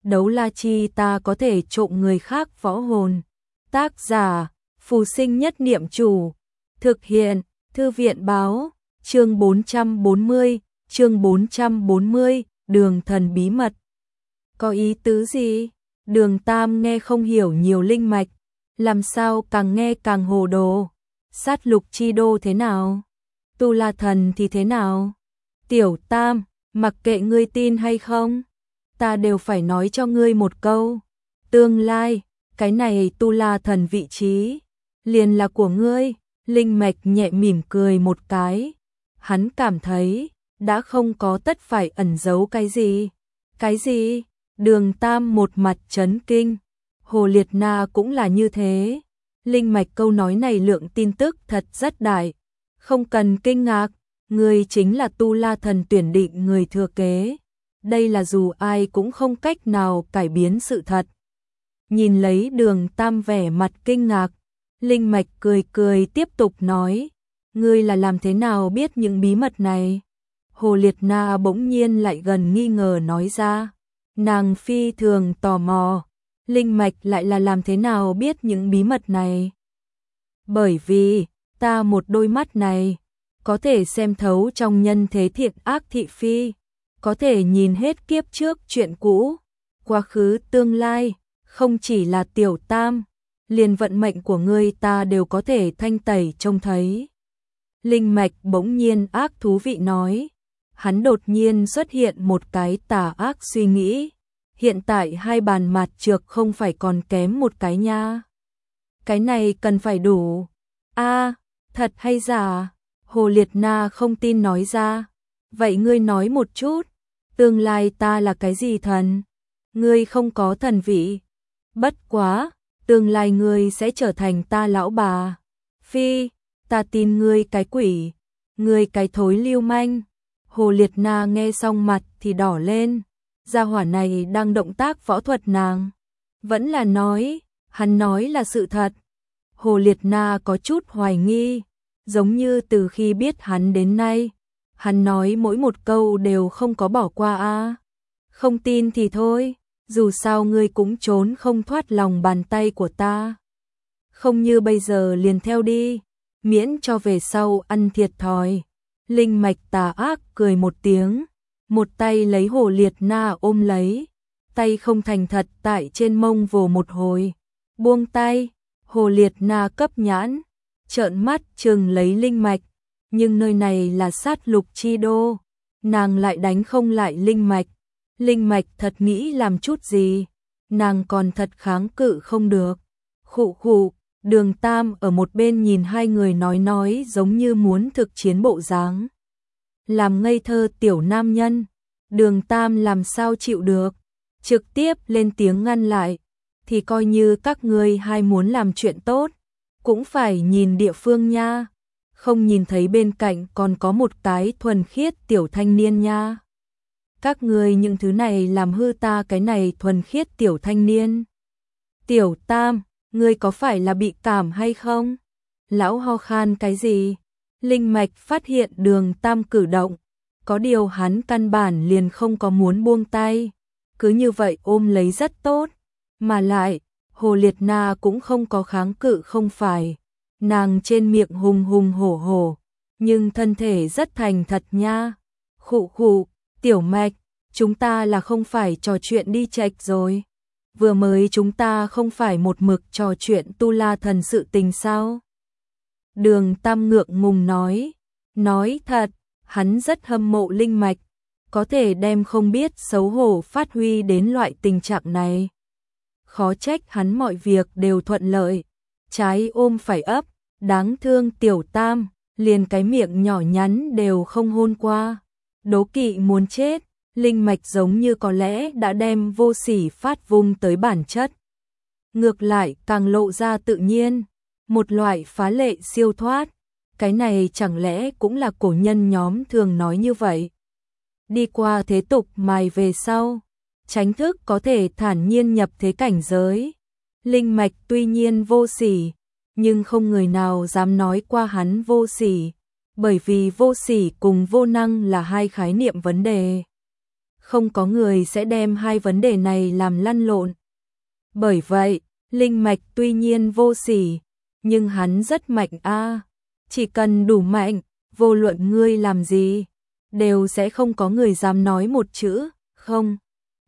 Đấu la chi ta có thể trộm người khác võ hồn. Tác giả, Phù Sinh Nhất Niệm Chủ. Thực hiện, Thư viện báo, chương 440, đường thần bí mật. Có ý tứ gì? Đường Tam nghe không hiểu nhiều linh mạch, làm sao càng nghe càng hồ đồ. Sát lục chi đô thế nào? Tu La Thần thì thế nào? Tiểu Tam, mặc kệ ngươi tin hay không, ta đều phải nói cho ngươi một câu. Tương lai, cái này Tu La Thần vị trí, liền là của ngươi. Linh mạch nhẹ mỉm cười một cái. Hắn cảm thấy, đã không có tất phải ẩn giấu cái gì. Cái gì? Đường Tam một mặt chấn kinh. Hồ Liệt Na cũng là như thế. Linh mạch câu nói này lượng tin tức thật rất đại. Không cần kinh ngạc, ngươi chính là Tu La Thần tuyển định người thừa kế. Đây là dù ai cũng không cách nào cải biến sự thật. Nhìn lấy Đường Tam vẻ mặt kinh ngạc, linh mạch cười cười tiếp tục nói, ngươi là làm thế nào biết những bí mật này? Hồ Liệt Na bỗng nhiên lại gần nghi ngờ nói ra, nàng phi thường tò mò, linh mạch lại là làm thế nào biết những bí mật này? Bởi vì, ta một đôi mắt này, có thể xem thấu trong nhân thế thiện ác thị phi, có thể nhìn hết kiếp trước chuyện cũ, quá khứ tương lai, không chỉ là Tiểu Tam, liền vận mệnh của ngươi ta đều có thể thanh tẩy trông thấy. Linh mạch bỗng nhiên ác thú vị nói, hắn đột nhiên xuất hiện một cái tà ác suy nghĩ, hiện tại hai bàn mặt trược không phải còn kém một cái nha. Cái này cần phải đủ. A, thật hay giả? Hồ Liệt Na không tin nói ra. Vậy ngươi nói một chút, tương lai ta là cái gì thần? Ngươi không có thần vị. Bất quá, tương lai ngươi sẽ trở thành ta lão bà. Phi, ta tin ngươi cái quỷ, ngươi cái thối lưu manh. Hồ Liệt Na nghe xong mặt thì đỏ lên, gia hỏa này đang động tác võ thuật nàng. Vẫn là nói, hắn nói là sự thật. Hồ Liệt Na có chút hoài nghi, giống như từ khi biết hắn đến nay, hắn nói mỗi một câu đều không có bỏ qua a. Không tin thì thôi, dù sao ngươi cũng trốn không thoát lòng bàn tay của ta. Không như bây giờ liền theo đi, miễn cho về sau ăn thiệt thòi. Linh mạch tà ác cười một tiếng, một tay lấy Hồ Liệt Na ôm lấy, tay không thành thật tại trên mông vồ một hồi. Buông tay, Hồ Liệt Na cấp nhãn, trợn mắt trừng lấy linh mạch, nhưng nơi này là sát lục chi đô, nàng lại đánh không lại linh mạch. Linh mạch thật nghĩ làm chút gì, nàng còn thật kháng cự không được. Khụ khụ, Đường Tam ở một bên nhìn hai người nói giống như muốn thực chiến bộ dáng. Làm ngây thơ tiểu nam nhân, Đường Tam làm sao chịu được, trực tiếp lên tiếng ngăn lại, thì coi như các ngươi hai muốn làm chuyện tốt, cũng phải nhìn địa phương nha, không nhìn thấy bên cạnh còn có một cái thuần khiết tiểu thanh niên nha. Các ngươi những thứ này làm hư ta cái này thuần khiết tiểu thanh niên. Tiểu Tam, ngươi có phải là bị cảm hay không? Lão ho khan cái gì? Linh mạch phát hiện Đường Tam cử động, có điều hắn căn bản liền không có muốn buông tay, cứ như vậy ôm lấy rất tốt, mà lại, Hồ Liệt Na cũng không có kháng cự không phải, nàng trên miệng hùng hùng hổ hổ, nhưng thân thể rất thành thật nha. Khụ khụ, Tiểu Mạch, chúng ta là không phải trò chuyện đi chệch rồi. Vừa mới chúng ta không phải một mực trò chuyện Tu La Thần sự tình sao? Đường Tam ngượng ngùng nói thật, hắn rất hâm mộ linh mạch, có thể đem không biết xấu hổ phát huy đến loại tình trạng này. Khó trách hắn mọi việc đều thuận lợi, trái ôm phải ấp, đáng thương Tiểu Tam, liền cái miệng nhỏ nhắn đều không hôn qua. Đố kỵ muốn chết, linh mạch giống như có lẽ đã đem vô sỉ phát vung tới bản chất. Ngược lại càng lộ ra tự nhiên, một loại phá lệ siêu thoát, cái này chẳng lẽ cũng là cổ nhân nhóm thường nói như vậy. Đi qua thế tục mài về sau, tránh thức có thể thản nhiên nhập thế cảnh giới. Linh mạch tuy nhiên vô sỉ, nhưng không người nào dám nói qua hắn vô sỉ, bởi vì vô sỉ cùng vô năng là hai khái niệm vấn đề. không có người sẽ đem hai vấn đề này làm lăn lộn. Bởi vậy, linh mạch tuy nhiên vô sỉ, nhưng hắn rất mạnh a. Chỉ cần đủ mạnh, vô luận ngươi làm gì, đều sẽ không có người dám nói một chữ, không.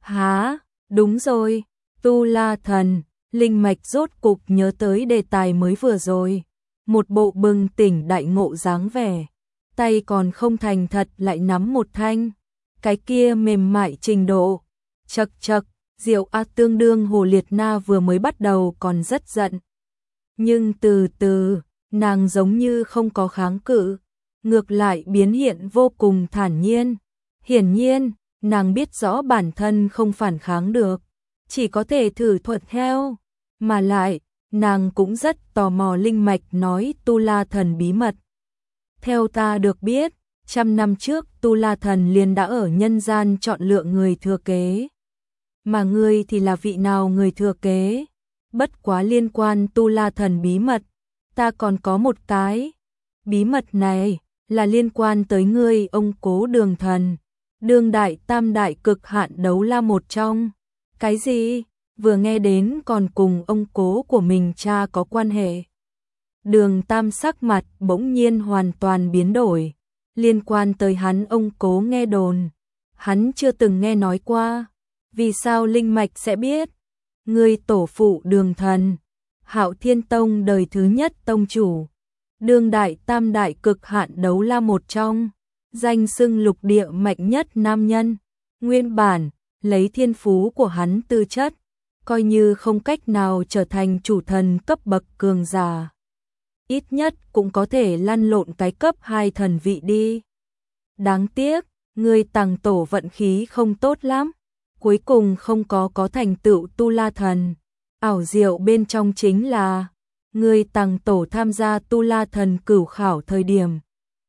Hả, đúng rồi, Tu La Thần, linh mạch rốt cục nhớ tới đề tài mới vừa rồi. Một bộ bừng tỉnh đại ngộ dáng vẻ, tay còn không thành thật lại nắm một thanh. Cái kia mềm mại trình độ, chậc chậc, Diệu A tương đương Hồ Liệt Na vừa mới bắt đầu còn rất giận. Nhưng từ từ, nàng giống như không có kháng cự, ngược lại biến hiện vô cùng thản nhiên. Hiển nhiên, nàng biết rõ bản thân không phản kháng được, chỉ có thể thử thuận theo. Mà lại, nàng cũng rất tò mò linh mạch nói Tu La Thần bí mật. Theo ta được biết, 100 năm trước Tu La Thần liền đã ở nhân gian chọn lựa người thừa kế. Mà ngươi thì là vị nào người thừa kế? Bất quá liên quan Tu La Thần bí mật, ta còn có một cái. Bí mật này là liên quan tới ngươi ông Cố Đường Thần, đương đại tam đại cực hạn đấu la một trong. Cái gì? Vừa nghe đến còn cùng ông cố của mình cha có quan hệ. Đường Tam sắc mặt bỗng nhiên hoàn toàn biến đổi. Liên quan tới hắn ông cố nghe đồn, hắn chưa từng nghe nói qua. Vì sao linh mạch sẽ biết? Người tổ phụ Đường Thần, Hạo Thiên Tông đời thứ nhất tông chủ, đương đại tam đại cực hạn đấu la một trong, danh xưng lục địa mạnh nhất nam nhân. Nguyên bản, lấy thiên phú của hắn tư chất, coi như không cách nào trở thành chủ thần cấp bậc cường giả, ít nhất cũng có thể lăn lộn cái cấp 2 thần vị đi. Đáng tiếc, người Tằng tổ vận khí không tốt lắm, cuối cùng không có thành tựu Tu La Thần. Ảo diệu bên trong chính là, người Tằng tổ tham gia Tu La Thần cửu khảo thời điểm,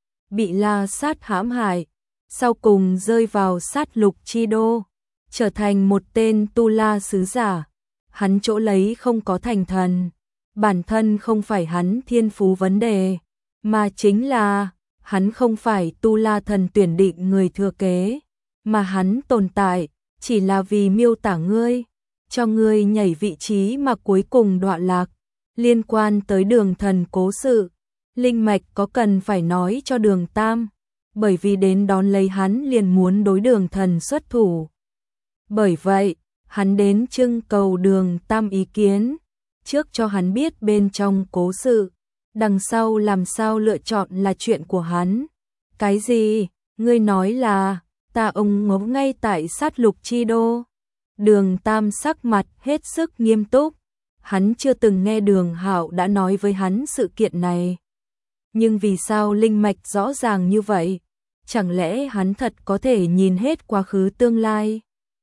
bị La Sát hãm hại, sau cùng rơi vào sát lục chi đô, trở thành một tên Tu La sứ giả. Hắn chỗ lấy không có thành thần, bản thân không phải hắn thiên phú vấn đề, mà chính là hắn không phải Tu La Thần tuyển định người thừa kế, mà hắn tồn tại chỉ là vì miêu tả ngươi, cho ngươi nhảy vị trí mà cuối cùng đọa lạc. Liên quan tới Đường Thần cố sự, linh mạch có cần phải nói cho Đường Tam, bởi vì đến đón lấy hắn liền muốn đối Đường Thần xuất thủ. Bởi vậy, hắn đến trưng cầu Đường Tam ý kiến, trước cho hắn biết bên trong cố sự, đằng sau làm sao lựa chọn là chuyện của hắn. Cái gì? Ngươi nói là, ta ông ngốc ngay tại sát lục chi đô? Đường Tam sắc mặt hết sức nghiêm túc, hắn chưa từng nghe Đường Hạo đã nói với hắn sự kiện này. Nhưng vì sao linh mạch rõ ràng như vậy? Chẳng lẽ hắn thật có thể nhìn hết quá khứ tương lai?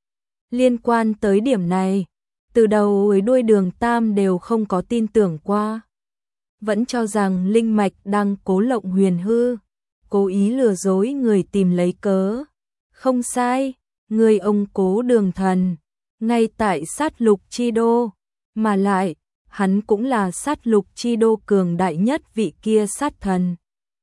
Liên quan tới điểm này, từ đầu tới đuôi Đường Tam đều không có tin tưởng qua. Vẫn cho rằng linh mạch đang cố lộng huyền hư, cố ý lừa dối người tìm lấy cớ. Không sai, người ông Cố Đường Thần, ngay tại sát lục chi đô, mà lại, hắn cũng là sát lục chi đô cường đại nhất vị kia sát thần.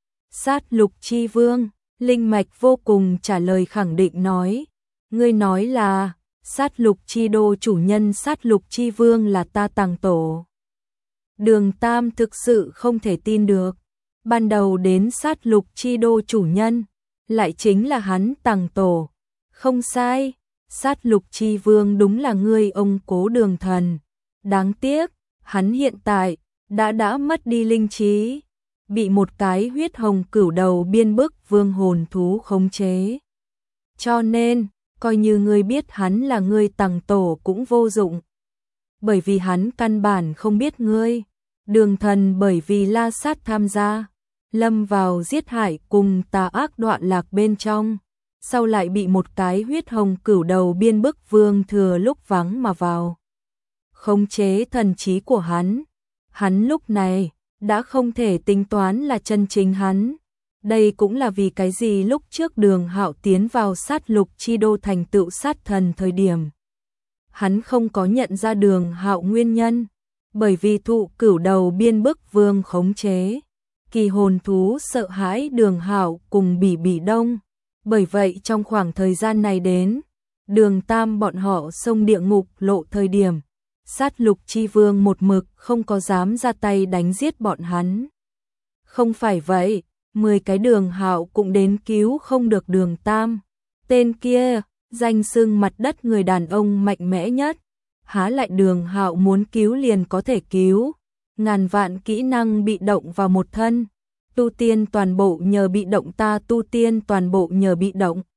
Sát lục chi vương, linh mạch vô cùng trả lời khẳng định nói, ngươi nói là sát lục chi đô chủ nhân sát lục chi vương là ta Tằng tổ. Đường Tam thực sự không thể tin được, ban đầu đến sát lục chi đô chủ nhân, lại chính là hắn Tằng tổ. Không sai, sát lục chi vương đúng là ngươi ông Cố Đường Thần. Đáng tiếc, hắn hiện tại đã mất đi linh trí, bị một cái huyết hồng cửu đầu biên bức vương hồn thú khống chế. Cho nên, coi như ngươi biết hắn là ngươi Tằng tổ cũng vô dụng. Bởi vì hắn căn bản không biết ngươi. Đường Thần bởi vì La Sát tham gia, lâm vào giết hại cùng tà ác đoạn lạc bên trong, sau lại bị một cái huyết hồng cửu đầu biên bức vương thừa lúc vắng mà vào, khống chế thần trí của hắn. Hắn lúc này đã không thể tính toán là chân chính hắn. Đây cũng là vì cái gì lúc trước Đường Hạo tiến vào sát lục chi đô thành tựu sát thần thời điểm, hắn không có nhận ra Đường Hạo nguyên nhân, bởi vì thụ cửu đầu biên bức vương khống chế, kỳ hồn thú sợ hãi Đường Hạo cùng Bỉ Bỉ Đông. Bởi vậy trong khoảng thời gian này đến, Đường Tam bọn họ xông địa ngục lộ thời điểm, Sát Lục Chi Vương một mực không có dám ra tay đánh giết bọn hắn. Không phải vậy, 10 cái Đường Hạo cũng đến cứu không được Đường Tam. Tên kia, danh xưng mặt đất người đàn ông mạnh mẽ nhất, há lại Đường Hạo muốn cứu liền có thể cứu. Ngàn vạn kỹ năng bị động vào một thân, tu tiên toàn bộ nhờ bị động, ta tu tiên toàn bộ nhờ bị động.